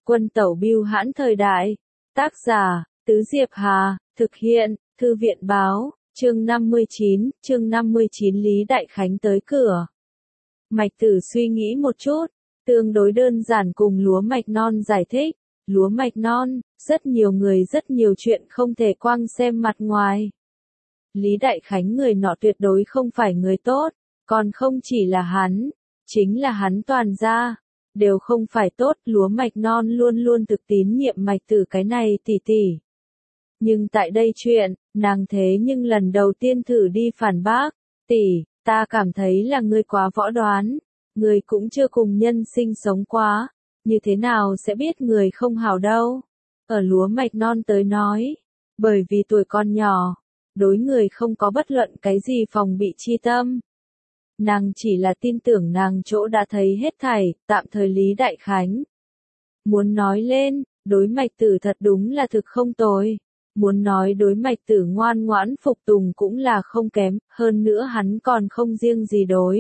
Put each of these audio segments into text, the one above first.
Quân tẩu bưu hãn thời đại. Tác giả, Tứ Diệp Hà, thực hiện, Thư viện báo, chương 59 Lý Đại Khánh tới cửa. Mạch Tử suy nghĩ một chút, tương đối đơn giản cùng lúa mạch non giải thích. Lúa mạch non, rất nhiều người rất nhiều chuyện không thể quang xem mặt ngoài. Lý Đại Khánh người nọ tuyệt đối không phải người tốt, còn không chỉ là hắn, chính là hắn toàn gia, đều không phải tốt. Lúa mạch non luôn luôn thực tín nhiệm Mạch Tử cái này tỷ tỷ. Nhưng tại đây chuyện, nàng thế nhưng lần đầu tiên thử đi phản bác, tỷ, ta cảm thấy là ngươi quá võ đoán, ngươi cũng chưa cùng nhân sinh sống quá, như thế nào sẽ biết người không hảo đâu. Ở lúa mạch non tới nói, bởi vì tuổi con nhỏ, đối người không có bất luận cái gì phòng bị chi tâm. Nàng chỉ là tin tưởng nàng chỗ đã thấy hết thảy, tạm thời Lý Đại Khánh. Muốn nói lên, đối Mạch Tử thật đúng là thực không tồi. Muốn nói đối Mạch Tử ngoan ngoãn phục tùng cũng là không kém, hơn nữa hắn còn không riêng gì đối.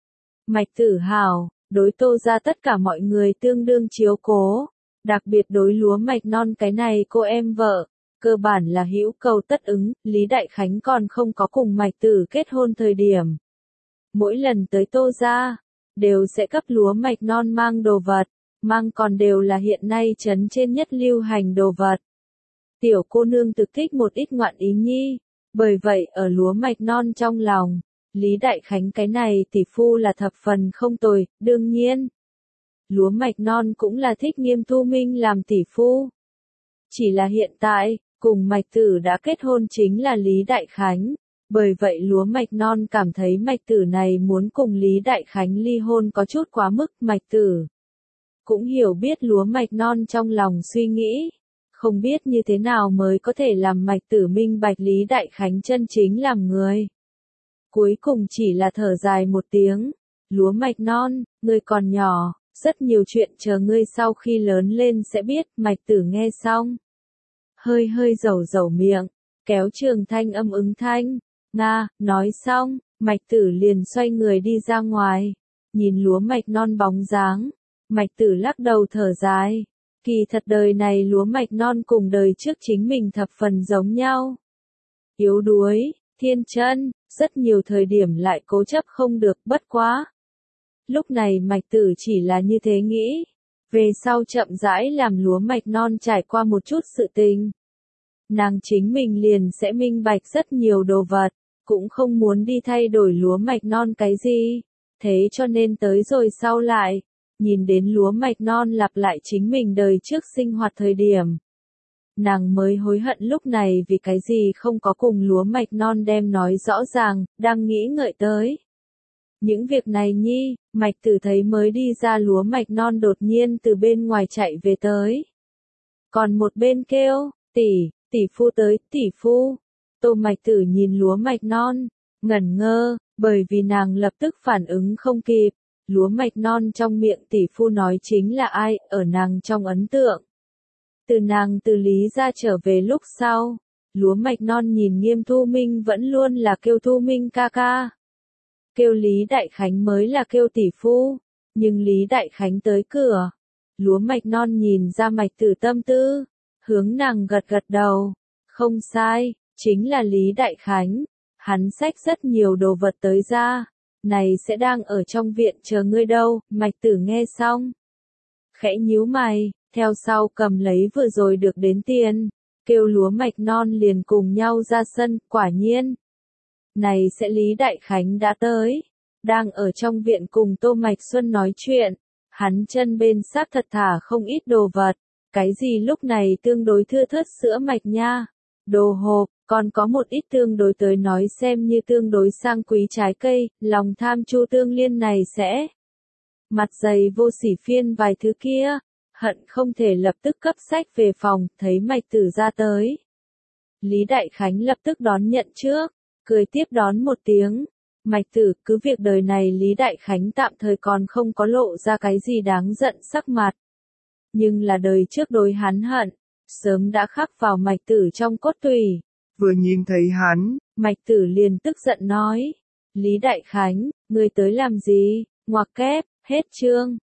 Mạch Tử hảo, đối Tô ra tất cả mọi người tương đương chiếu cố, đặc biệt đối lúa mạch non cái này cô em vợ, cơ bản là hữu cầu tất ứng. Lý Đại Khánh còn không có cùng Mạch Tử kết hôn thời điểm. Mỗi lần tới Tô ra, đều sẽ cấp lúa mạch non mang đồ vật, mang còn đều là hiện nay trấn trên nhất lưu hành đồ vật. Tiểu cô nương thực thích một ít ngoạn ý nhi, bởi vậy ở lúa mạch non trong lòng, Lý Đại Khánh cái này tỷ phu là thập phần không tồi. Đương nhiên, lúa mạch non cũng là thích Nghiêm Thu Minh làm tỷ phu. Chỉ là hiện tại, cùng Mạch Tử đã kết hôn chính là Lý Đại Khánh, bởi vậy lúa mạch non cảm thấy Mạch Tử này muốn cùng Lý Đại Khánh ly hôn có chút quá mức. Mạch Tử cũng hiểu biết lúa mạch non trong lòng suy nghĩ, không biết như thế nào mới có thể làm Mạch Tử minh bạch Lý Đại Khánh chân chính làm người. Cuối cùng chỉ là thở dài một tiếng, lúa mạch non, ngươi còn nhỏ, rất nhiều chuyện chờ ngươi sau khi lớn lên sẽ biết. Mạch Tử nghe xong, hơi hơi dẩu miệng, kéo trường thanh âm ứng thanh, nga, nói xong, Mạch Tử liền xoay người đi ra ngoài, nhìn lúa mạch non bóng dáng, Mạch Tử lắc đầu thở dài, kỳ thật đời này lúa mạch non cùng đời trước chính mình thập phần giống nhau. Yếu đuối, thiên chân, rất nhiều thời điểm lại cố chấp không được. Bất quá. Lúc này Mạch Tử chỉ là như thế nghĩ, về sau chậm rãi làm lúa mạch non trải qua một chút sự tình. Nàng chính mình liền sẽ minh bạch rất nhiều đồ vật, cũng không muốn đi thay đổi lúa mạch non cái gì, thế cho nên tới rồi sau lại, nhìn đến lúa mạch non lặp lại chính mình đời trước sinh hoạt thời điểm. Nàng mới hối hận lúc này vì cái gì không có cùng lúa mạch non đem nói rõ ràng, đang nghĩ ngợi tới. Những việc này nhi, Mạch Tử thấy mới đi ra lúa mạch non đột nhiên từ bên ngoài chạy về tới. Còn một bên kêu, tỷ phu tới, tỷ phu. Tô Mạch Tử nhìn lúa mạch non, ngẩn ngơ, bởi vì nàng lập tức phản ứng không kịp. Lúa mạch non trong miệng tỷ phu nói chính là ai, ở nàng trong ấn tượng. Từ nàng từ Lý ra trở về lúc sau, lúa mạch non nhìn Nghiêm Thu Minh vẫn luôn là kêu Thu Minh ca ca. Kêu Lý Đại Khánh mới là kêu tỷ phu, nhưng Lý Đại Khánh tới cửa. Lúa mạch non nhìn ra Mạch Tử tâm tư, hướng nàng gật đầu. Không sai, chính là Lý Đại Khánh. Hắn xách rất nhiều đồ vật tới ra, này sẽ đang ở trong viện chờ ngươi đâu. Mạch Tử nghe xong, khẽ nhíu mày, theo sau cầm lấy vừa rồi được đến tiền, kêu lúa mạch non liền cùng nhau ra sân. Quả nhiên, này sẽ Lý Đại Khánh đã tới, đang ở trong viện cùng Tô Mạch Xuân nói chuyện, hắn chân bên sát thật thả không ít đồ vật, cái gì lúc này tương đối thưa thớt sữa mạch nha, đồ hộp, còn có một ít tương đối tới nói xem như tương đối sang quý trái cây. Lòng tham Chu Tương Liên này sẽ mặt dày vô sỉ phiên vài thứ kia, hận không thể lập tức cấp sách về phòng. Thấy Mạch Tử ra tới, Lý Đại Khánh lập tức đón nhận trước, cười tiếp đón một tiếng. Mạch Tử, cứ việc đời này Lý Đại Khánh tạm thời còn không có lộ ra cái gì đáng giận sắc mặt, nhưng là đời trước đối hắn hận, sớm đã khắc vào Mạch Tử trong cốt tủy. Vừa nhìn thấy hắn, Mạch Tử liền tức giận nói, Lý Đại Khánh, ngươi tới làm gì? Ngoặc kép, hết chương.